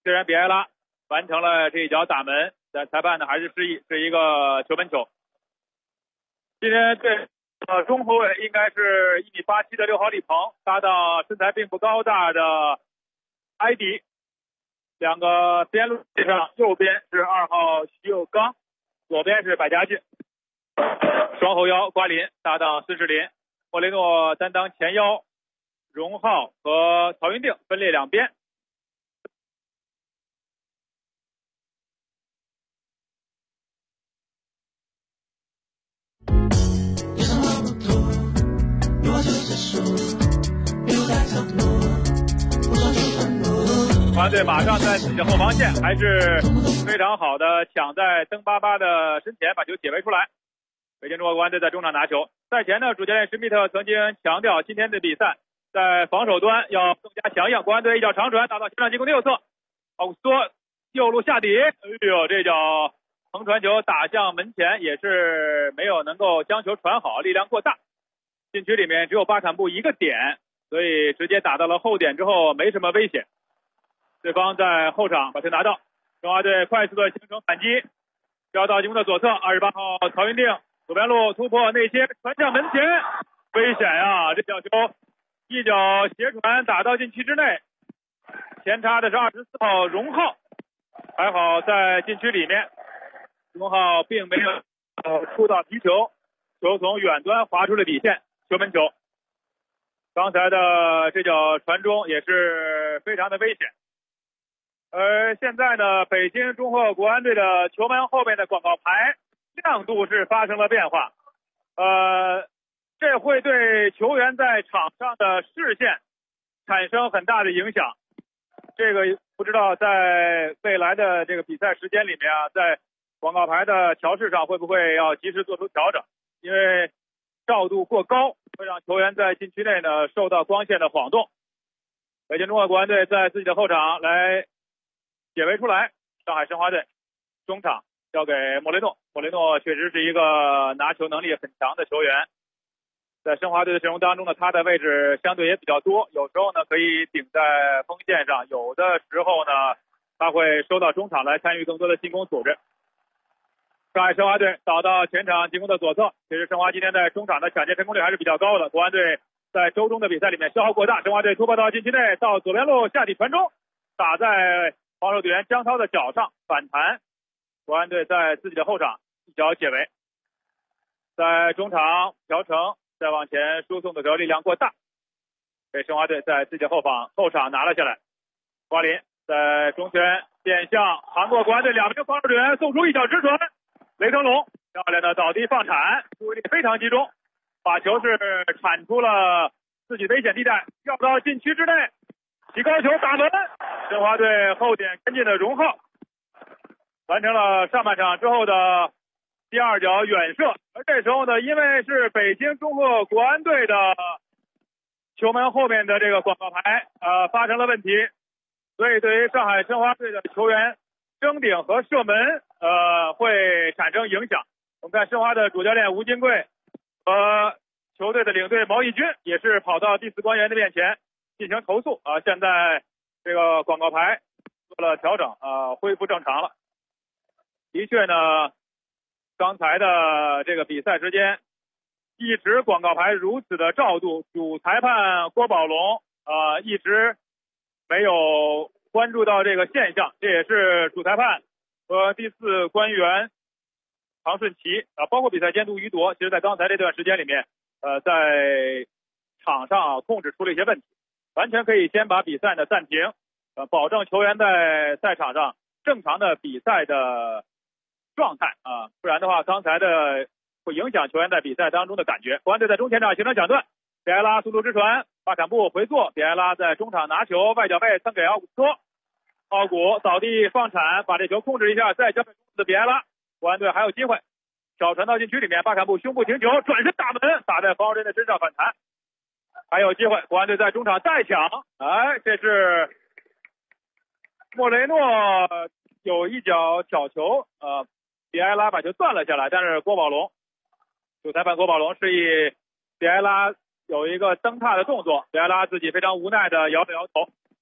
虽然比埃拉完成了这一脚打门，但裁判呢还是示意是一个球门球。今天对中后卫应该是1.87米的6号李鹏搭档身材并不高大的埃迪，两个边路上，右边是2号徐佑刚，左边是百家俊，双后腰瓜林搭档孙世林，莫雷诺担当前腰，荣浩和曹云定分列两边。国安队马上在自己的后防线还是非常好的抢在登巴巴的身前把球解围出来。北京中国国安队在中场拿球。赛前呢，主教练施密特曾经强调今天的比赛在防守端要更加强硬。国安队一脚长传打到前场进攻的右侧，奥古斯托右路下底，这脚横传球打向门前，也是没有能够将球传好，力量过大。禁区里面只有巴坎布一个点，所以直接打到了后点之后没什么危险。对方在后场把球拿到，中华队快速的形成反击，交到进攻的左侧，28号曹云定左边路突破内切传向门前，危险呀！这脚球一脚斜传打到禁区之内，前插的是24号荣浩，还好在禁区里面，荣浩并没有触到皮球，球从远端滑出了底线，球门球。刚才的这脚传中也是非常的危险。现在呢，北京中赫国安队的球门后面的广告牌亮度是发生了变化，这会对球员在场上的视线产生很大的影响。这个不知道在未来的这个比赛时间里面啊，在广告牌的调试上会不会要及时做出调整？因为照度过高会让球员在禁区内呢受到光线的晃动。北京中赫国安队在自己的后场来解围出来，上海申花队中场交给莫雷诺。莫雷诺确实是一个拿球能力很强的球员，在申花队的阵容当中呢，他的位置相对也比较多，有时候呢可以顶在锋线上，有的时候呢他会收到中场来参与更多的进攻组织。上海申花队倒到前场进攻的左侧，其实申花今天在中场的抢劫成功率还是比较高的。国安队在周中的比赛里面消耗过大，申花队突破到禁区内，到左边路下底传中，打在防守队员江涛的脚上反弹，国安队在自己的后场一脚解围。在中场朴成再往前输送的时候力量过大，被申花队在自己的后场拿了下来。瓜林在中圈变向韩国国安队两名防守队员送出一脚直传，雷腾龙漂亮的倒地放铲，注意力非常集中，把球是铲出了自己危险地带，跳到禁区之内，起高球打门。申花队后点跟进的荣浩完成了上半场之后的第二脚远射，而这时候呢，因为是北京中赫国安队的球门后面的这个广告牌发生了问题，所以对于上海申花队的球员争顶和射门会产生影响。我们看申花的主教练吴金贵和球队的领队毛义军也是跑到第四官员的面前进行投诉现在这个广告牌做了调整恢复正常了。的确呢，刚才的这个比赛时间一直广告牌如此的照度，主裁判郭宝龙一直没有关注到这个现象，这也是主裁判和第四官员唐顺奇包括比赛监督于铎，其实在刚才这段时间里面在场上控制出了一些问题，完全可以先把比赛呢暂停保证球员在赛场上正常的比赛的状态不然的话刚才的会影响球员在比赛当中的感觉。国安队在中前场形成抢断，比埃拉速度直传，巴坎布回做，比埃拉在中场拿球，外脚背蹭给奥古斯托，奥古倒地放铲，把这球控制一下，再交给中路的比埃拉，国安队还有机会，小传到禁区里面，巴坎布胸部停球，转身打门，打在防守队的身上反弹，还有机会，国安队在中场再抢，这是莫雷诺有一脚挑球，比埃拉把球断了下来，但是主裁判郭宝龙示意比埃拉有一个蹬踏的动作，比埃拉自己非常无奈的摇了摇头。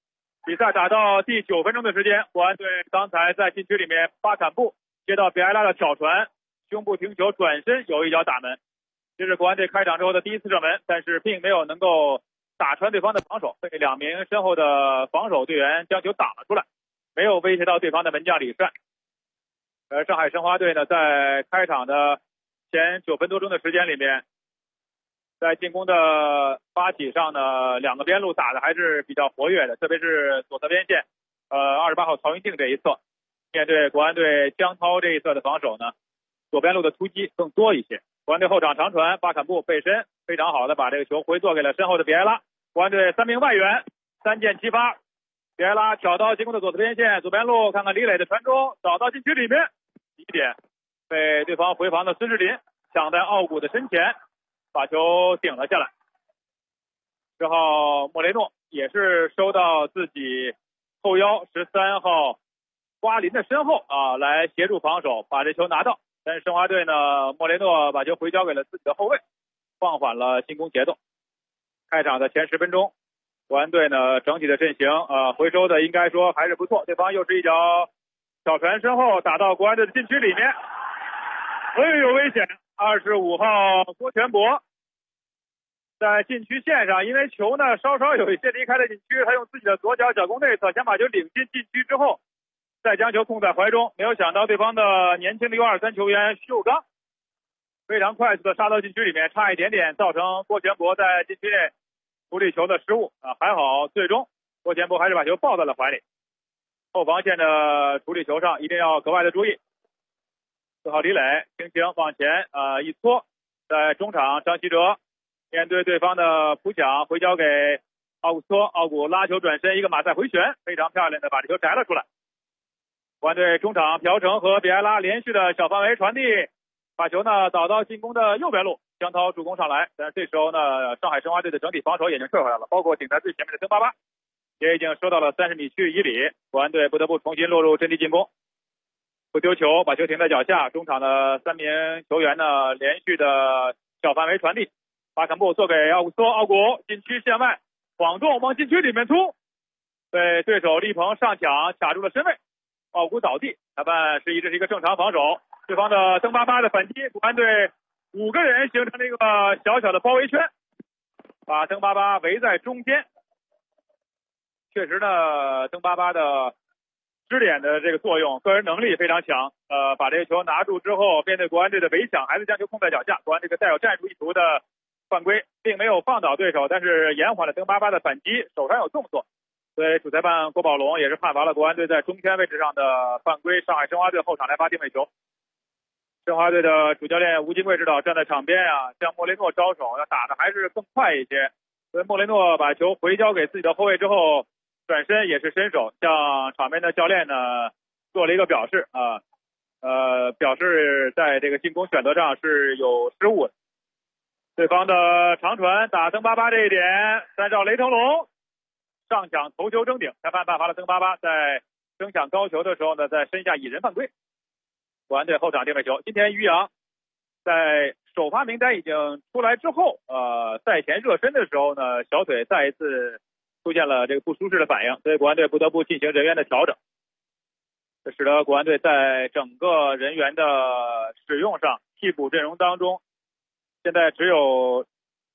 比赛打到第9分钟的时间，国安队刚才在禁区里面巴坎布接到比埃拉的挑传，胸部停球转身有一脚打门，这是国安队开场之后的第一次射门，但是并没有能够打穿对方的防守，被2名身后的防守队员将球打了出来，没有威胁到对方的门将李帅。而上海申花队呢，在开场的前9分多钟的时间里面，在进攻的发起上呢，2个边路打的还是比较活跃的，特别是左侧边线28号曹云定这一侧，面对国安队江涛这一侧的防守呢，左边路的突击更多一些。国安队后场长传，巴坎布背身非常好的把这个球回做给了身后的比埃拉。国安队3名外援3箭齐发，比埃拉挑到进攻的左侧边线，左边路看看李磊的传中，找到禁区里面，一点被对方回防的孙志林抢在奥古的身前，把球顶了下来。之后莫雷诺也是收到自己后腰13号瓜林的身后来协助防守，把这球拿到。但是申花队呢，莫雷诺把球回交给了自己的后卫，放缓了进攻节奏。开场的前10分钟，国安队呢整体的阵型回收的应该说还是不错，对方又是一脚小传身后打到国安队的禁区里面，有危险。25号郭全博在禁区线上，因为球呢稍稍有一些离开了禁区，他用自己的左脚脚弓内侧想把球领进禁区之后，再将球控在怀中，没有想到对方的年轻的U23球员徐有刚非常快速的杀到禁区里面，差一点点造成郭全博在禁区内处理球的失误还好最终郭全博还是把球抱在了怀里。后防线的处理球上一定要格外的注意。4号李磊轻轻往前一搓，在中场张稀哲面对对方的扑抢回交给奥古斯托，奥古拉球转身一个马赛回旋，非常漂亮的把这球摘了出来。国安队中场朴成和比埃拉连续的小范围传递，把球呢导到进攻的右边路，江涛助攻上来，但是这时候呢上海申花队的整体防守已经撤回来了，包括顶在最前面的曾巴巴也已经收到了30米区以里，国安队不得不重新落入阵地进攻，不丢球，把球停在脚下，中场的3名球员呢连续的小范围传递，巴坎布做给奥古斯托，奥古禁区线外晃动往禁区里面突，被对手力鹏上抢卡住了身位，奥古倒地，裁判示意这是一个正常防守。对方的曾巴巴的反击，国安队5个人形成了一个小小的包围圈，把曾巴巴围在中间。确实呢，曾巴巴的支点的这个作用，个人能力非常强。把这个球拿住之后，面对国安队的围抢，还是将球控在脚下。国安这个带有战术意图的犯规，并没有放倒对手，但是延缓了曾巴巴的反击，手上有动作。所以主裁判郭宝龙也是判罚了国安队在中圈位置上的犯规，上海申花队后场来罚定位球。申花队的主教练吴金贵指导站在场边向莫雷诺招手，要打的还是更快一些。所以莫雷诺把球回交给自己的后卫之后，转身也是伸手向场边的教练呢做了一个表示表示在这个进攻选择上是有失误的。对方的长传打曾巴巴这一点，3兆雷腾龙上抢头球争顶，裁判判罚了曾巴巴在争抢高球的时候呢，在身下以人犯规。国安队后场定位球。今天于洋在首发名单已经出来之后，赛前热身的时候呢，小腿再一次出现了这个不舒适的反应，所以国安队不得不进行人员的调整，这使得国安队在整个人员的使用上，替补阵容当中现在只有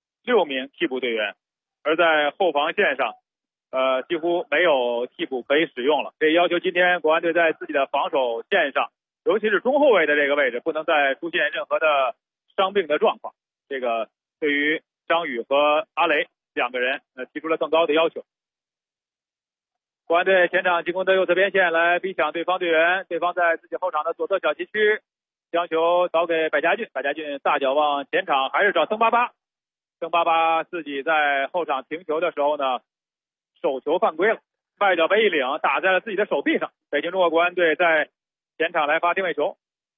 6名替补队员，而在后防线上几乎没有替补可以使用了。这要求今天国安队在自己的防守线上，尤其是中后卫的这个位置，不能再出现任何的伤病的状况。这个对于张宇和阿雷2个人提出了更高的要求。国安队前场进攻的右侧边线来逼抢对方队员，对方在自己后场的左侧小禁区将球导给百家俊，百家俊大脚往前场还是找曾巴巴，曾巴巴自己在后场停球的时候呢，手球犯规了，外脚被一领打在了自己的手臂上。北京中国国安队在前场来发定位球。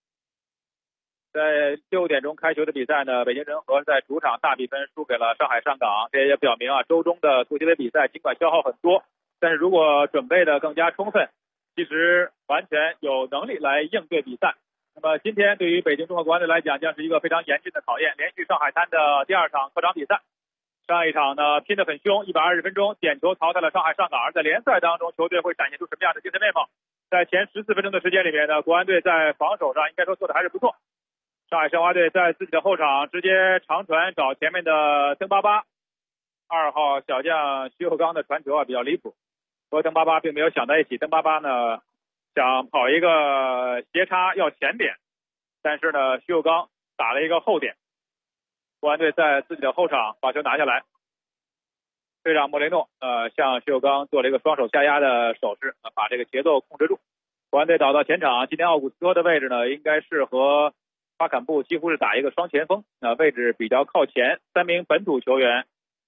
在6点钟开球的比赛呢，北京人和在主场大比分输给了上海上港，这也表明周中的足协杯比赛尽管消耗很多，但是如果准备的更加充分，其实完全有能力来应对比赛。那么今天对于北京中国国安队来讲，将是一个非常严峻的考验，连续上海滩的第2场客场比赛。 上一场呢拼得很凶，120分钟点球淘汰了上海上港，而在联赛当中球队会展现出什么样的精神面貌？在前14分钟的时间里面呢，国安队在防守上应该说做的还是不错。上海申花队在自己的后场直接长传找前面的登巴巴，2号小将徐厚刚的传球比较离谱，和登巴巴并没有想在一起。登巴巴呢想跑一个斜插要前点，但是呢徐厚刚打了一个后点。国安队在自己的后场把球拿下来，队长莫雷诺向徐厚刚做了一个双手下压的手势，把这个节奏控制住。国安队倒到前场，今天奥古斯托的位置呢应该是和巴坎布几乎是打一个双前锋，位置比较靠前。3名本土球员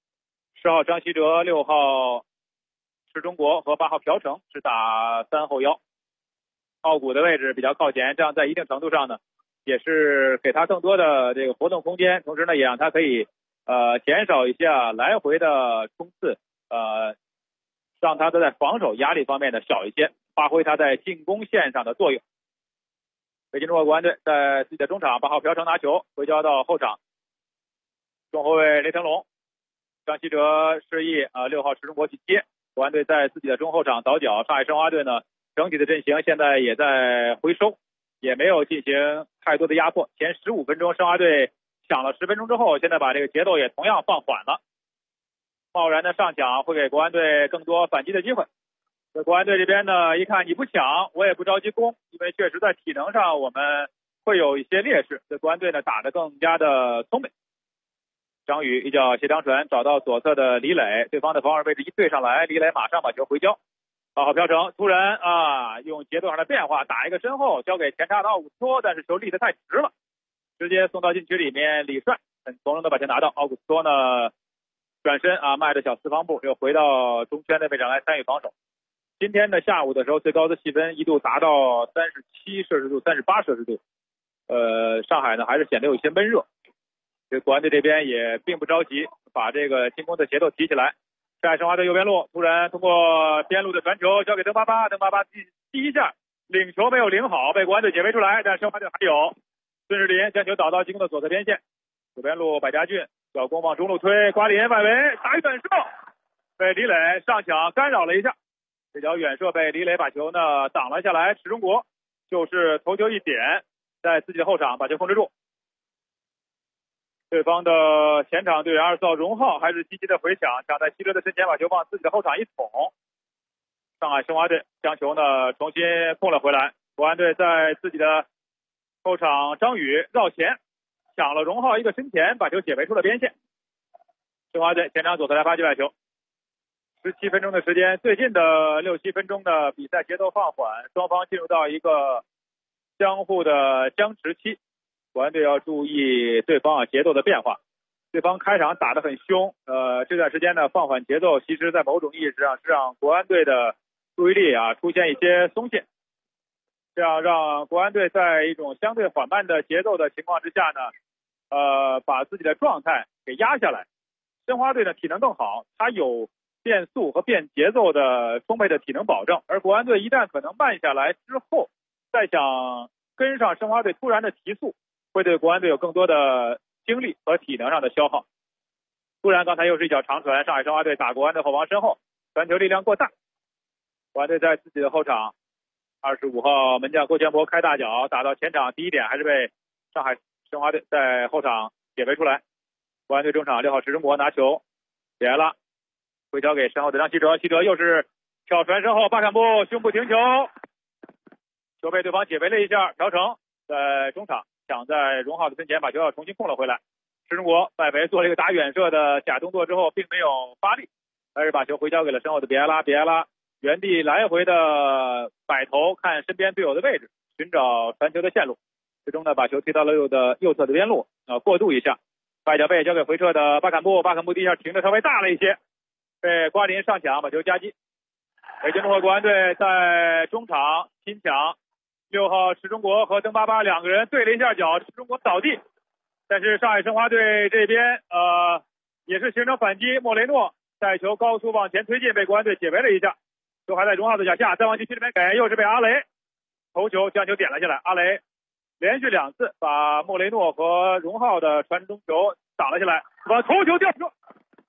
，10号张稀哲、6号池中国和8号朴成是打3后腰。奥古的位置比较靠前，这样在一定程度上呢也是给他更多的这个活动空间，同时呢也让他可以减少一些来回的冲刺，让他在防守压力方面的小一些，发挥他在进攻线上的作用。北京中国国安队在自己的中场，8号朴成拿球回交到后场，中后卫雷腾龙、张稀哲示意6号池中国去接。国安队在自己的中后场倒脚，上海申花队呢整体的阵型现在也在回收，也没有进行太多的压迫。前15分钟申花队抢了10分钟之后，现在把这个节奏也同样放缓了。贸然的上抢会给国安队更多反击的机会。国安队这边呢，一看你不抢，我也不着急攻，因为确实在体能上我们会有一些劣势。这国安队呢打得更加的聪明。张宇一脚斜长传找到左侧的李磊，对方的防守位置一对上来，李磊马上把球回交。8号朴成突然用节奏上的变化打一个身后，交给前插的奥古斯托，但是球立得太直了，直接送到禁区里面。李帅很从容的把球拿到，奥古斯托呢转身迈着小四方步又回到中圈的位置来参与防守。今天的下午的时候，最高的气温一度达到37摄氏度、38摄氏度，上海呢还是显得有些闷热。这国安队这边也并不着急，把这个进攻的节奏提起来。上海申花队右边路突然通过边路的传球交给登巴巴，登巴巴第一下领球没有领好，被国安队解围出来，但申花队还有孙世林将球导到进攻的左侧边线，左边路百家俊小攻往中路推，瓜林外围打远射，被李磊上抢干扰了一下，这脚远射被李磊把球呢挡了下来。池中国就是头球一点，在自己的后场把球控制住。对方的前场队员24号荣浩还是积极的回抢，抢在希哲的身前把球往自己的后场一捅，上海申花队将球呢重新控了回来。国安队在自己的后场，张宇绕前抢了荣浩一个身前，把球解围出了边线。申花队前场左侧来发击外球。17分钟的时间，最近的6-7分钟的比赛节奏放缓，双方进入到一个相互的僵持期。国安队要注意对方节奏的变化，对方开场打得很凶，这段时间呢放缓节奏，其实在某种意义上是让国安队的注意力出现一些松懈，这样让国安队在一种相对缓慢的节奏的情况之下呢，把自己的状态给压下来。申花队的体能更好，它有变速和变节奏的充沛的体能保证，而国安队一旦可能慢下来之后，再想跟上申花队突然的提速，会对国安队有更多的精力和体能上的消耗。突然刚才又是一脚长传，上海申花队打国安的后防身后，传球力量过大。国安队在自己的后场，25号门将郭全博开大脚打到前场，第一点还是被上海申花队在后场解围出来。国安队中场6号池中国拿球点了，回交给身后的张稀哲，稀哲又是挑传身后，巴坎布胸部停球，球被对方解围了一下，朴成在中场抢在荣浩的身前，把球要重新控了回来。池中国外围做了一个打远射的假动作之后，并没有发力，而是把球回交给了身后的比埃拉。比埃拉原地来回的摆头，看身边队友的位置，寻找传球的线路，最终呢把球踢到了右侧的边路，过渡一下，外脚背交给回撤的巴坎布，巴坎布第一下停的稍微大了一些，被瓜林上抢把球夹击。北京中国国安队在中场拼抢，6号池中国和登巴巴两个人对了一下脚，池中国倒地，但是上海申花队这边也是形成反击，莫雷诺带球高速往前推进，被国安队解围了一下，球还在荣浩的脚下，再往禁区里面给，又是被阿雷头球将球点了下来，阿雷连续2次把莫雷诺和荣浩的传中球挡了下来，把头球吊出，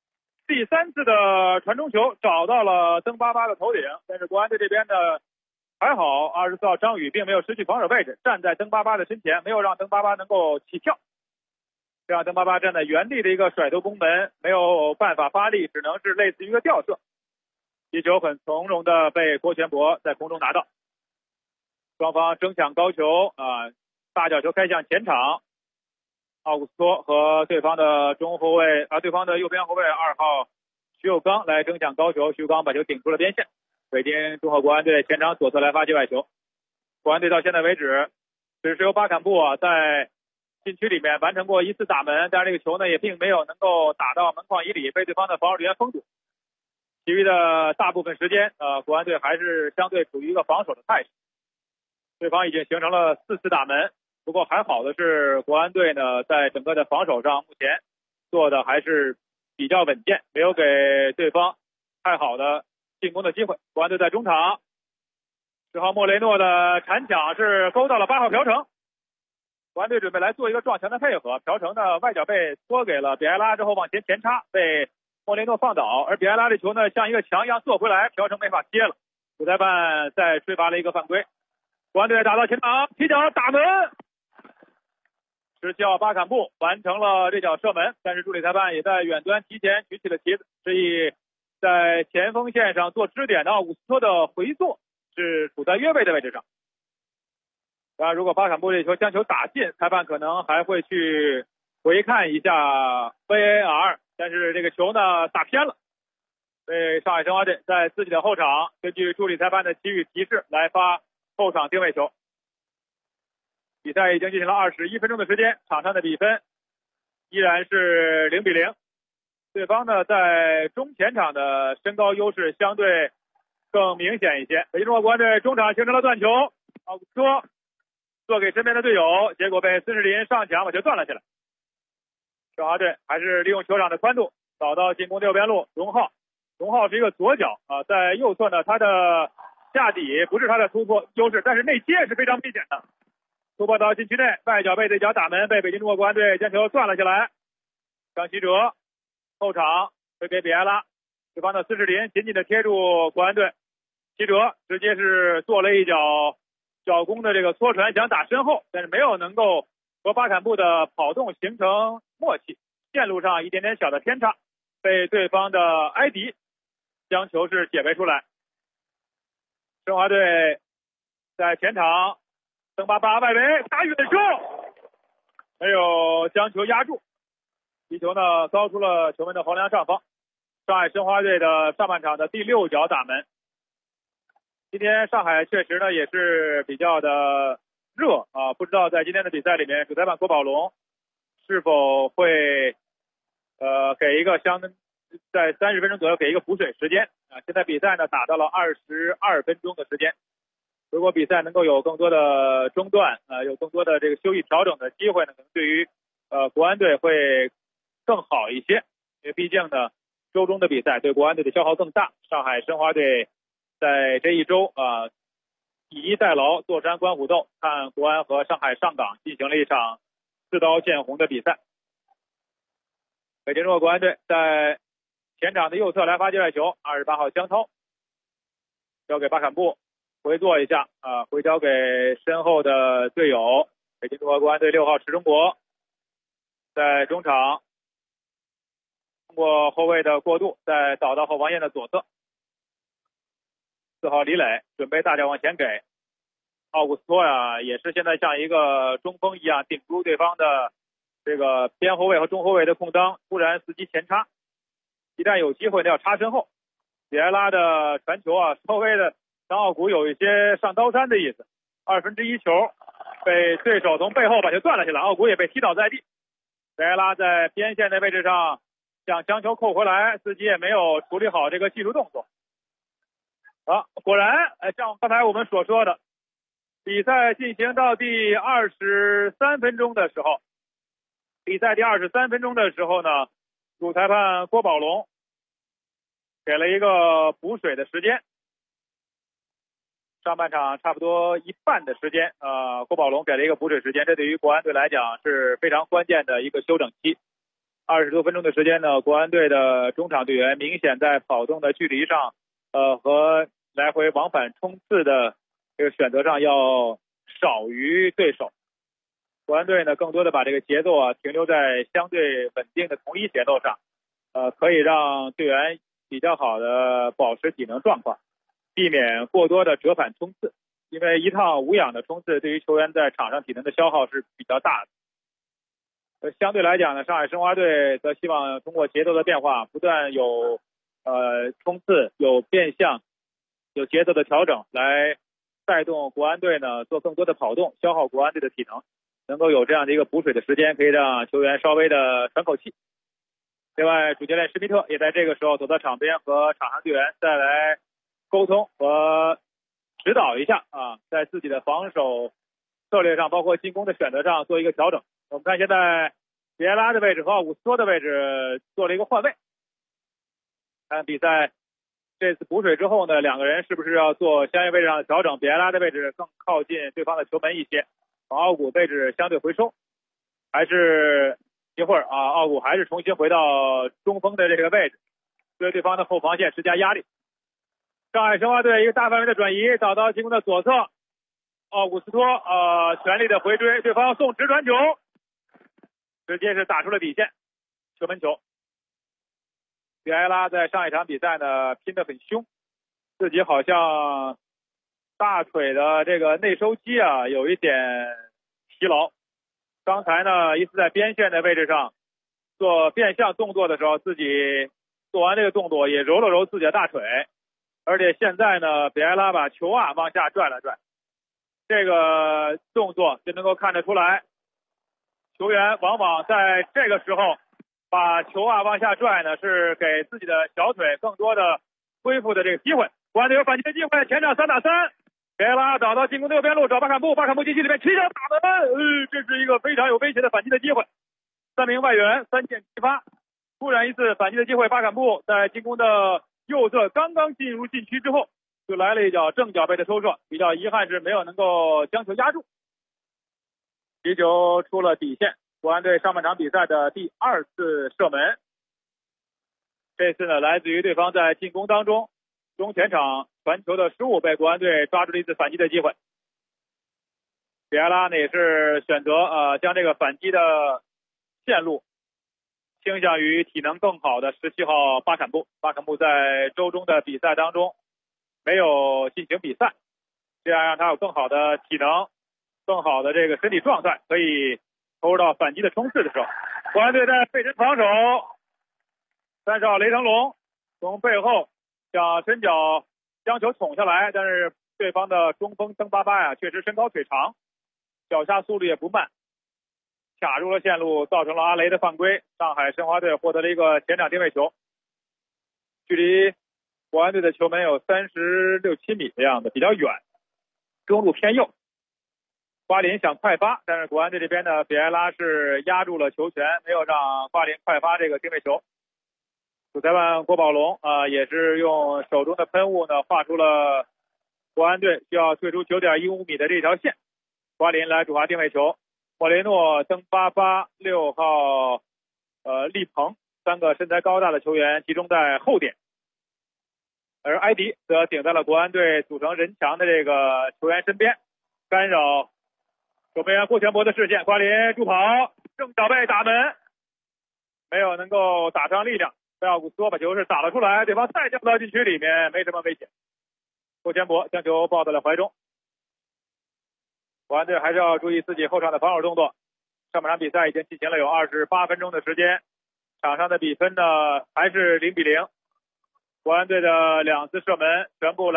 第3次的传中球找到了登巴巴的头顶，但是国安队这边呢还好，24号张宇并没有失去防守位置，站在登巴巴的身前，没有让登巴巴能够起跳，这样登巴巴站在原地的一个甩头攻门，没有办法发力，只能是类似于一个吊射。击球很从容的被郭全博在空中拿到，双方争抢高球大角球开向前场，奥古斯托和对方的对方的右边后卫2号徐有刚来争抢高球，徐有刚把球顶出了边线。北京中赫国安队前场左侧来发起外球，国安队到现在为止只是由巴坎布在禁区里面完成过1次打门，但是这个球呢也并没有能够打到门框以里，被对方的防守人员封堵。其余的大部分时间国安队还是相对处于一个防守的态势，对方已经形成了4次打门。不过还好的是国安队呢在整个的防守上目前做的还是比较稳健，没有给对方太好的进攻的机会。国安队在中场10号莫雷诺的铲抢是勾到了8号朴成，国安队准备来做一个撞墙的配合，朴成的外脚背托给了比埃拉之后往前插，被莫雷诺放倒，而比埃拉这球呢像一个墙一样做回来，朴成没法接了，主裁判再吹罚了一个犯规。国安队打到前场提脚打门，17号巴坎布完成了这脚射门，但是助理裁判也在远端提前举起了旗子，示意在前锋线上做支点的奥古斯托的回做是处在越位的位置上。当然如果巴坎布这球将球打进，裁判可能还会去回看一下 VAR， 但是这个球呢打偏了，被上海申花队在自己的后场根据助理裁判的给予提示来发后场定位球。比赛已经进行了21分钟的时间，场上的比分依然是0-0。对方呢在中前场的身高优势相对更明显一些。北京中赫国安队中场形成了断球，奥古斯托做给身边的队友，结果被孙世林上抢把球断了下来。申花队还是利用球场的宽度找到进攻右边路，荣浩是一个左脚在右侧呢，他的下底不是他的突破优势，但是内切是非常明显的。突破到禁区内，外脚背对角打门，被北京中赫国安队将球断了下来。张稀哲后场推给比埃拉，对方的孙世林紧紧的贴住国安队，稀哲直接是做了一脚脚弓的这个搓传，想打身后，但是没有能够和巴坎布的跑动形成默契，线路上一点点小的偏差，被对方的埃迪将球是解围出来。申花队在前场，登巴巴外围打远射，没有将球压住，击球呢高出了球门的横梁上方。上海申花队的上半场的第6脚打门。今天上海确实呢也是比较的热不知道在今天的比赛里面，主裁判郭宝龙是否会给一个在30分钟左右给一个补水时间现在比赛呢打到了22分钟的时间，如果比赛能够有更多的中断有更多的这个休息调整的机会呢，可能对于国安队会更好一些，因为毕竟呢周中的比赛对国安队的消耗更大。上海申花队在这一周以逸待劳，坐山观虎斗，看国安和上海上港进行了一场刺刀见红的比赛。北京中赫国安队在前场的右侧来发界外球，28号江涛交给巴坎布回做一下回交给身后的队友。北京中赫国安队6号池中国在中场通过后卫的过渡，再倒到后防线的左侧。4号李磊准备大脚往前给奥古斯托也是现在像一个中锋一样顶住对方的这个边后卫和中后卫的空当，突然伺机前插，一旦有机会要插身后。比埃拉的传球稍微的让奥古有一些上刀山的意思，1/2球被对手从背后把球断了下来，奥古也被踢倒在地。比埃拉在边线的位置上想将球扣回来，自己也没有处理好这个技术动作。果然像刚才我们所说的，比赛进行到第23分钟的时候，呢，主裁判郭宝龙给了一个补水的时间。上半场差不多一半的时间郭宝龙给了一个补水时间，这对于国安队来讲是非常关键的一个休整期。 20多分钟的时间呢，国安队的中场队员明显在跑动的距离上，和来回往返冲刺的这个选择上要少于对手。国安队呢，更多的把这个节奏停留在相对稳定的同一节奏上，可以让队员比较好的保持体能状况，避免过多的折返冲刺。因为一趟无氧的冲刺对于球员在场上体能的消耗是比较大的。相对来讲呢，上海申花队则希望通过节奏的变化，不断有冲刺、有变向、有节奏的调整，来带动国安队呢做更多的跑动，消耗国安队的体能，能够有这样的一个补水的时间，可以让球员稍微的喘口气。另外，主教练施密特也在这个时候走到场边，和场上队员再来沟通和指导一下在自己的防守策略上，包括进攻的选择上做一个调整。我们看现在比埃拉的位置和奥古斯托的位置做了一个换位。看比赛这次补水之后呢，两个人是不是要做相应位置上的调整？比埃拉的位置更靠近对方的球门一些，奥古位置相对回收，还是一会儿奥古还是重新回到中锋的这个位置，对对方的后防线施加压力。上海申花队一个大范围的转移，找到进攻的左侧，奥古斯托全力的回追，对方送直传球，直接是打出了底线，球门球。比埃拉在上一场比赛呢拼得很凶，自己好像大腿的这个内收肌有一点疲劳。刚才呢一次在边线的位置上做变向动作的时候，自己做完这个动作也揉了揉自己的大腿，而且现在呢比埃拉把球袜往下拽了拽，这个动作就能够看得出来，球员往往在这个时候把球袜往下拽呢，是给自己的小腿更多的恢复的这个机会。国安队有反击的机会，前场3打3，比埃拉找到进攻的右边路，找巴坎布，巴坎布禁区里面起脚打门，这是一个非常有威胁的反击的机会。3名外援3箭齐发，突然一次反击的机会，巴坎布在进攻的右侧刚刚进入禁区之后，就来了一脚正脚背的抽射，比较遗憾是没有能够将球压住，皮球出了底线。国安队上半场比赛的第2次射门，这次呢来自于对方在进攻当中中前场传球的失误，被国安队抓住了一次反击的机会。比埃拉呢也是选择将这个反击的线路倾向于体能更好的17号巴坎布。巴坎布在周中的比赛当中没有进行比赛，这样让他有更好的体能，更好的这个身体状态，可以投入到反击的冲刺的时候。国安队在背身防守，30号雷腾龙从背后想伸脚将球捅下来，但是对方的中锋登巴巴确实身高腿长，脚下速度也不慢，卡入了线路，造成了阿雷的犯规。上海申花队获得了一个前场定位球，距离国安队的球门有36、7米的样子，比较远，中路偏右。瓜林想快发，但是国安队这边呢，比埃拉是压住了球权，没有让瓜林快发这个定位球。主裁判郭宝龙也是用手中的喷雾呢画出了国安队需要退出9.15米的这条线。瓜林来主罚定位球，莫雷诺、登巴巴、6号利鹏3个身材高大的球员集中在后点，而埃迪则顶在了国安队组成人墙的这个球员身边，干扰守门员郭全博的视线。瓜林助跑，正脚背打门，没有能够打上力量，贝奥古斯托把球是打了出来，对方再掉到禁区里面，没什么危险。郭全博将球抱在了怀中。国安队还是要注意自己后场的防守动作。上半场比赛已经进行了有28分钟的时间，场上的比分呢还是0-0。国安队的2次射门全部来